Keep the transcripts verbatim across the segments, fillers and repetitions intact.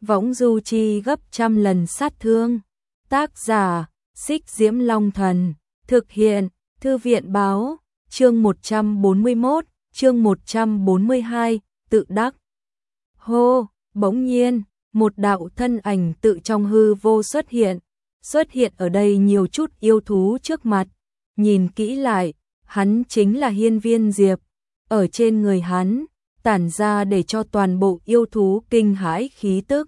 võng du chi gấp trăm lần sát thương. Tác giả, Xích Diễm Long Thần, thực hiện, Thư viện Báo, chương một trăm bốn mươi mốt, chương một trăm bốn mươi hai, tự đắc. Hô, bỗng nhiên, một đạo thân ảnh tự trong hư vô xuất hiện, xuất hiện ở đây nhiều chút yêu thú trước mặt, nhìn kỹ lại, hắn chính là Hiên Viên Diệp, ở trên người hắn, tản ra để cho toàn bộ yêu thú kinh hãi khí tức.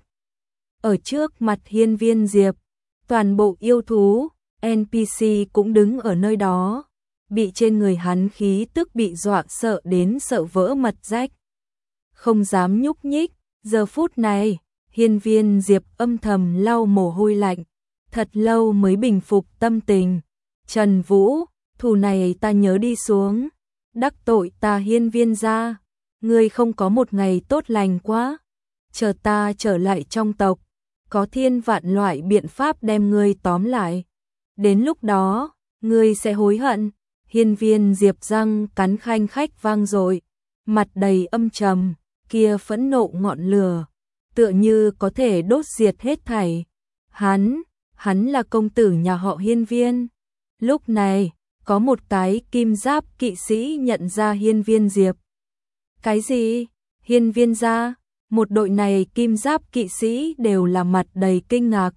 Ở trước mặt Hiên Viên Diệp, toàn bộ yêu thú, en pê xê cũng đứng ở nơi đó, bị trên người hắn khí tức bị dọa sợ đến sợ vỡ mật rách. Không dám nhúc nhích, giờ phút này, Hiên Viên Diệp âm thầm lau mồ hôi lạnh, thật lâu mới bình phục tâm tình. Trần Vũ, thù này ta nhớ đi xuống, đắc tội ta Hiên Viên gia, ngươi không có một ngày tốt lành quá, chờ ta trở lại trong tộc, có thiên vạn loại biện pháp đem ngươi tóm lại. Đến lúc đó, ngươi sẽ hối hận. Hiên Viên Diệp răng cắn khanh khách vang dội, mặt đầy âm trầm, kia phẫn nộ ngọn lửa, tựa như có thể đốt diệt hết thảy. Hắn, hắn là công tử nhà họ Hiên Viên. Lúc này, có một cái kim giáp kỵ sĩ nhận ra Hiên Viên Diệp. Cái gì? Hiên Viên gia? Một đội này kim giáp kỵ sĩ đều là mặt đầy kinh ngạc.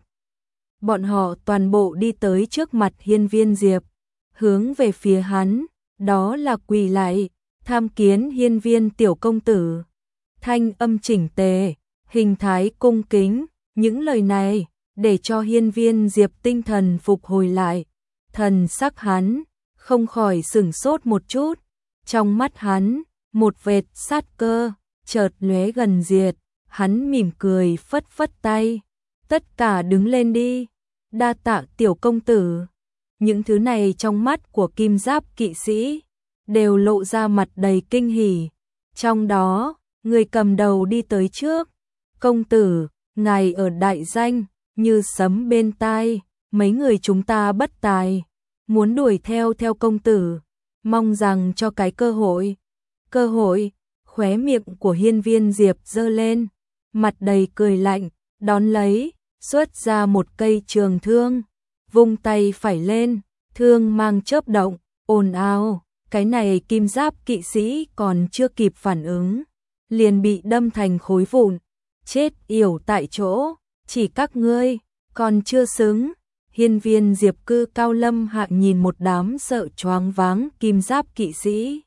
Bọn họ toàn bộ đi tới trước mặt Hiên Viên Diệp, hướng về phía hắn, đó là quỳ lại, tham kiến Hiên Viên tiểu công tử. Thanh âm chỉnh tề, hình thái cung kính, những lời này để cho Hiên Viên Diệp tinh thần phục hồi lại. Thần sắc hắn không khỏi sửng sốt một chút, trong mắt hắn một vệt sát cơ chợt lóe gần diệt, hắn mỉm cười phất phất tay, tất cả đứng lên đi, đa tạ tiểu công tử. Những thứ này trong mắt của kim giáp kỵ sĩ đều lộ ra mặt đầy kinh hỉ. Trong đó, người cầm đầu đi tới trước, công tử, ngài ở đại danh, như sấm bên tai, mấy người chúng ta bất tài, muốn đuổi theo theo công tử, mong rằng cho cái cơ hội. Cơ hội, khóe miệng của Hiên Viên Diệp giơ lên, mặt đầy cười lạnh, đón lấy, xuất ra một cây trường thương, vung tay phải lên, thương mang chớp động, ồn ào, cái này kim giáp kỵ sĩ còn chưa kịp phản ứng, liền bị đâm thành khối vụn, chết yểu tại chỗ, chỉ các ngươi, còn chưa xứng. Hiên Viên Diệp cư cao lâm hạ nhìn một đám sợ choáng váng kim giáp kỵ sĩ.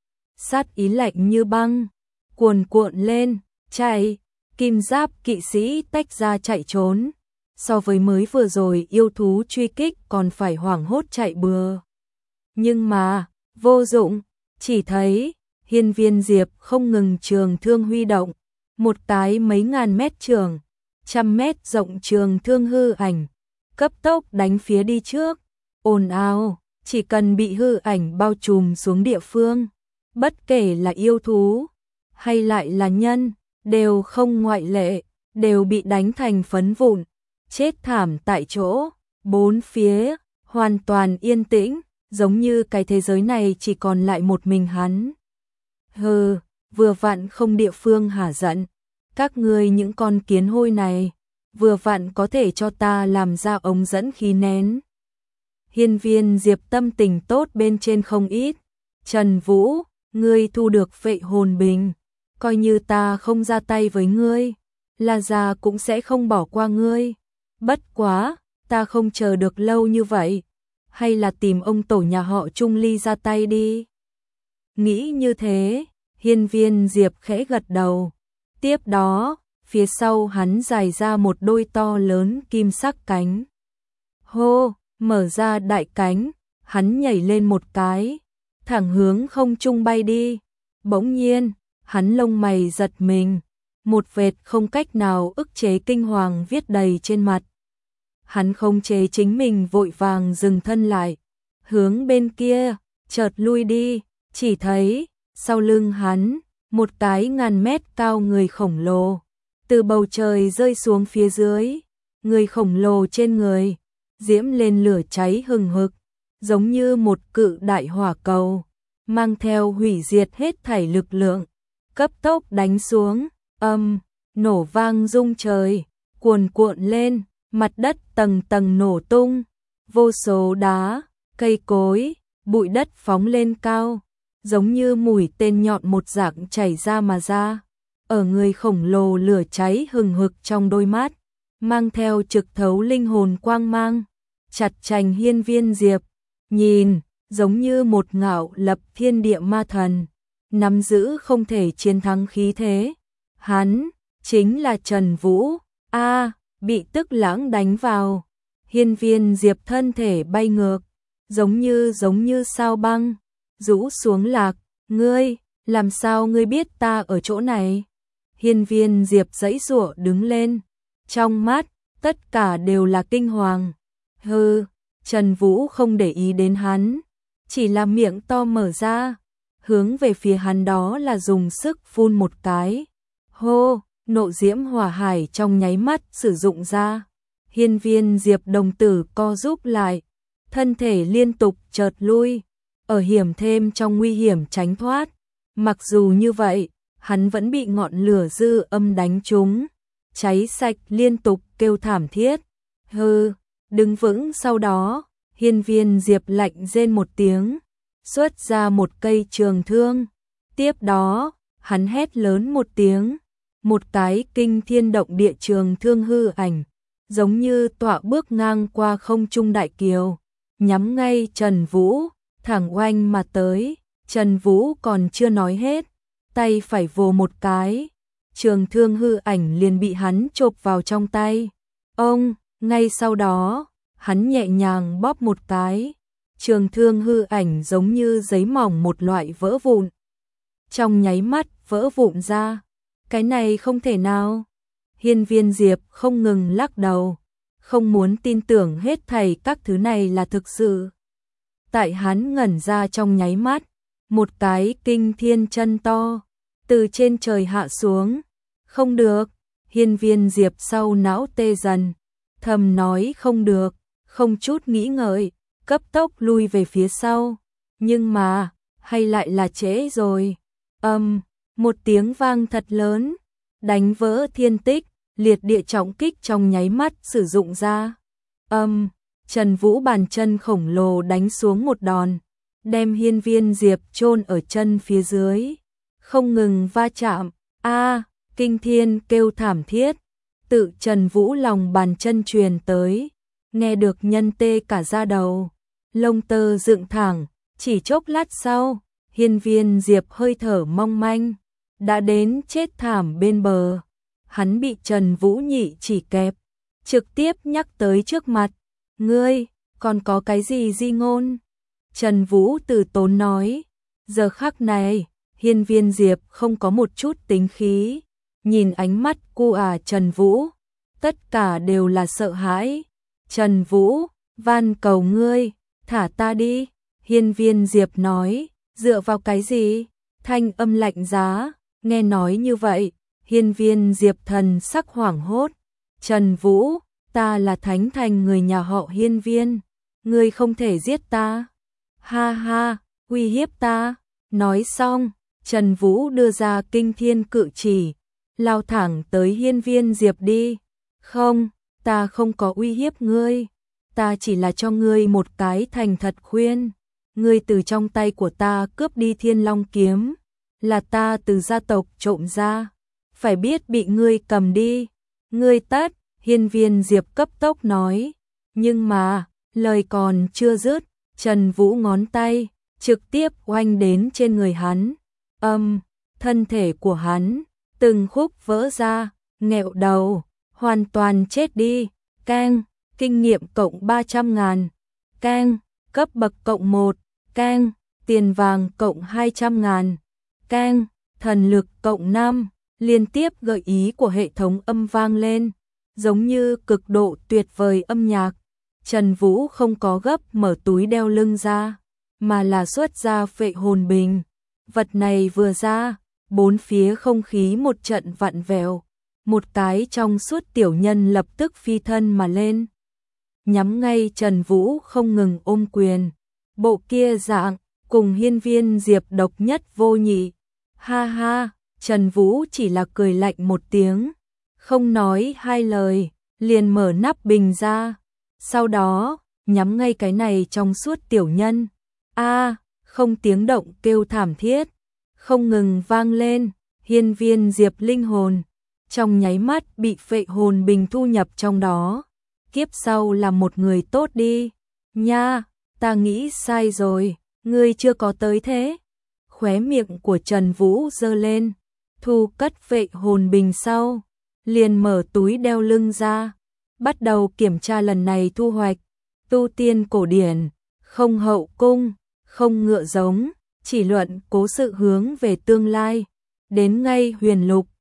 Sát ý lạnh như băng, cuồn cuộn lên, chạy, kim giáp kỵ sĩ tách ra chạy trốn. So với mới vừa rồi yêu thú truy kích còn phải hoảng hốt chạy bừa. Nhưng mà, vô dụng, chỉ thấy, Hiên Viên Diệp không ngừng trường thương huy động, một cái mấy ngàn mét trường, trăm mét rộng trường thương hư ảnh, cấp tốc đánh phía đi trước, ồn ào, chỉ cần bị hư ảnh bao trùm xuống địa phương, bất kể là yêu thú, hay lại là nhân, đều không ngoại lệ, đều bị đánh thành phấn vụn, chết thảm tại chỗ, bốn phía, hoàn toàn yên tĩnh, giống như cái thế giới này chỉ còn lại một mình hắn. Hừ, vừa vặn không địa phương hả giận, các ngươi những con kiến hôi này, vừa vặn có thể cho ta làm ra ống dẫn khí nén. Hiên Viên Diệp tâm tình tốt bên trên không ít, Trần Vũ, ngươi thu được Phệ Hồn Bình, coi như ta không ra tay với ngươi, La gia cũng sẽ không bỏ qua ngươi. Bất quá, ta không chờ được lâu như vậy, hay là tìm ông tổ nhà họ Trung Ly ra tay đi. Nghĩ như thế, Hiên Viên Diệp khẽ gật đầu. Tiếp đó, phía sau hắn dài ra một đôi to lớn kim sắc cánh. Hô, mở ra đại cánh, hắn nhảy lên một cái, thẳng hướng không trung bay đi. Bỗng nhiên, hắn lông mày giật mình, một vệt không cách nào ức chế kinh hoàng viết đầy trên mặt. Hắn không chế chính mình vội vàng dừng thân lại, hướng bên kia, chợt lui đi, chỉ thấy, sau lưng hắn, một cái ngàn mét cao người khổng lồ, từ bầu trời rơi xuống phía dưới, người khổng lồ trên người, diễm lên lửa cháy hừng hực, giống như một cự đại hỏa cầu, mang theo hủy diệt hết thảy lực lượng, cấp tốc đánh xuống, âm, nổ vang rung trời, cuồn cuộn lên, mặt đất tầng tầng nổ tung, vô số đá, cây cối, bụi đất phóng lên cao, giống như mũi tên nhọn một dạng chảy ra mà ra. Ở người khổng lồ lửa cháy hừng hực trong đôi mắt, mang theo trực thấu linh hồn quang mang, chặt chành hiên viên diệp, nhìn, giống như một ngạo lập thiên địa ma thần, nắm giữ không thể chiến thắng khí thế. Hắn, chính là Trần Vũ, a bị tức lãng đánh vào, hiên viên diệp thân thể bay ngược, giống như giống như sao băng, rũ xuống lạc, ngươi, làm sao ngươi biết ta ở chỗ này? Hiên viên diệp giãy giụa đứng lên, trong mắt, tất cả đều là kinh hoàng. Hừ, Trần Vũ không để ý đến hắn, chỉ là miệng to mở ra, hướng về phía hắn đó là dùng sức phun một cái. Hô, nộ diễm hỏa hải trong nháy mắt sử dụng ra. Hiên viên diệp đồng tử co rúm lại, thân thể liên tục chợt lui, ở hiểm thêm trong nguy hiểm tránh thoát. Mặc dù như vậy, hắn vẫn bị ngọn lửa dư âm đánh trúng, cháy sạch liên tục kêu thảm thiết. Hừ, đứng vững. Sau đó, hiên viên diệp lạnh rên một tiếng, xuất ra một cây trường thương. Tiếp đó, hắn hét lớn một tiếng, một cái kinh thiên động địa trường thương hư ảnh, giống như tọa bước ngang qua không trung đại kiều, nhắm ngay Trần Vũ, thẳng oanh mà tới. Trần Vũ còn chưa nói hết, tay phải vồ một cái, trường thương hư ảnh liền bị hắn chộp vào trong tay. Ông, ngay sau đó, hắn nhẹ nhàng bóp một cái, trường thương hư ảnh giống như giấy mỏng một loại vỡ vụn. Trong nháy mắt vỡ vụn ra, cái này không thể nào. Hiên viên diệp không ngừng lắc đầu, không muốn tin tưởng hết thảy các thứ này là thực sự. Tại hắn ngẩn ra trong nháy mắt, một cái kinh thiên chân to từ trên trời hạ xuống. Không được, hiên viên diệp sau não tê dần, thầm nói không được, không chút nghĩ ngợi, cấp tốc lui về phía sau. Nhưng mà, hay lại là trễ rồi. Âm, um, một tiếng vang thật lớn, đánh vỡ thiên tích, liệt địa trọng kích trong nháy mắt sử dụng ra. Âm, um, Trần Vũ bàn chân khổng lồ đánh xuống một đòn, đem hiên viên diệp chôn ở chân phía dưới, không ngừng va chạm. A, kinh thiên kêu thảm thiết, tự Trần Vũ lòng bàn chân truyền tới, nghe được nhân tê cả da đầu, lông tơ dựng thẳng. Chỉ chốc lát sau, hiên viên diệp hơi thở mong manh, đã đến chết thảm bên bờ. Hắn bị Trần Vũ nhị chỉ kẹp, trực tiếp nhắc tới trước mặt. Ngươi, còn có cái gì di ngôn? Trần Vũ từ tốn nói. Giờ khắc này, hiên viên diệp không có một chút tính khí, nhìn ánh mắt cu à Trần Vũ, tất cả đều là sợ hãi. Trần Vũ, van cầu ngươi, thả ta đi. Hiên viên diệp nói, dựa vào cái gì? Thanh âm lạnh giá, nghe nói như vậy, hiên viên diệp thần sắc hoảng hốt. Trần Vũ, ta là thánh thành người nhà họ hiên viên, ngươi không thể giết ta. Ha ha, uy hiếp ta. Nói xong, Trần Vũ đưa ra kinh thiên cự chỉ, lao thẳng tới hiên viên diệp đi. Không, ta không có uy hiếp ngươi, ta chỉ là cho ngươi một cái thành thật khuyên. Ngươi từ trong tay của ta cướp đi Thiên Long kiếm, là ta từ gia tộc trộm ra, phải biết bị ngươi cầm đi. Ngươi tất, hiên viên diệp cấp tốc nói. Nhưng mà, lời còn chưa dứt, Trần Vũ ngón tay trực tiếp oanh đến trên người hắn. Âm, um, thân thể của hắn từng khúc vỡ ra, nghẹo đầu, hoàn toàn chết đi. Keng, kinh nghiệm cộng ba trăm ngàn. Keng, cấp bậc cộng một. Keng, tiền vàng cộng hai trăm ngàn. Keng, thần lực cộng năm. Liên tiếp gợi ý của hệ thống âm vang lên, giống như cực độ tuyệt vời âm nhạc. Trần Vũ không có gấp mở túi đeo lưng ra, mà là xuất ra phệ hồn bình. Vật này vừa ra, bốn phía không khí một trận vặn vẹo, một cái trong suốt tiểu nhân lập tức phi thân mà lên, nhắm ngay Trần Vũ không ngừng ôm quyền. Bộ kia dạng, cùng hiên viên diệp độc nhất vô nhị. Ha ha, Trần Vũ chỉ là cười lạnh một tiếng, không nói hai lời, liền mở nắp bình ra. Sau đó, nhắm ngay cái này trong suốt tiểu nhân. A, không tiếng động kêu thảm thiết, không ngừng vang lên, hiên viên diệp linh hồn. Trong nháy mắt bị phệ hồn bình thu nhập trong đó. Kiếp sau là một người tốt đi. Nha, ta nghĩ sai rồi, ngươi chưa có tới thế. Khóe miệng của Trần Vũ giơ lên, thu cất vệ hồn bình sau, liền mở túi đeo lưng ra, bắt đầu kiểm tra lần này thu hoạch. Tu tiên cổ điển, không hậu cung, không ngựa giống, chỉ luận cố sự hướng về tương lai, đến ngay huyền lục,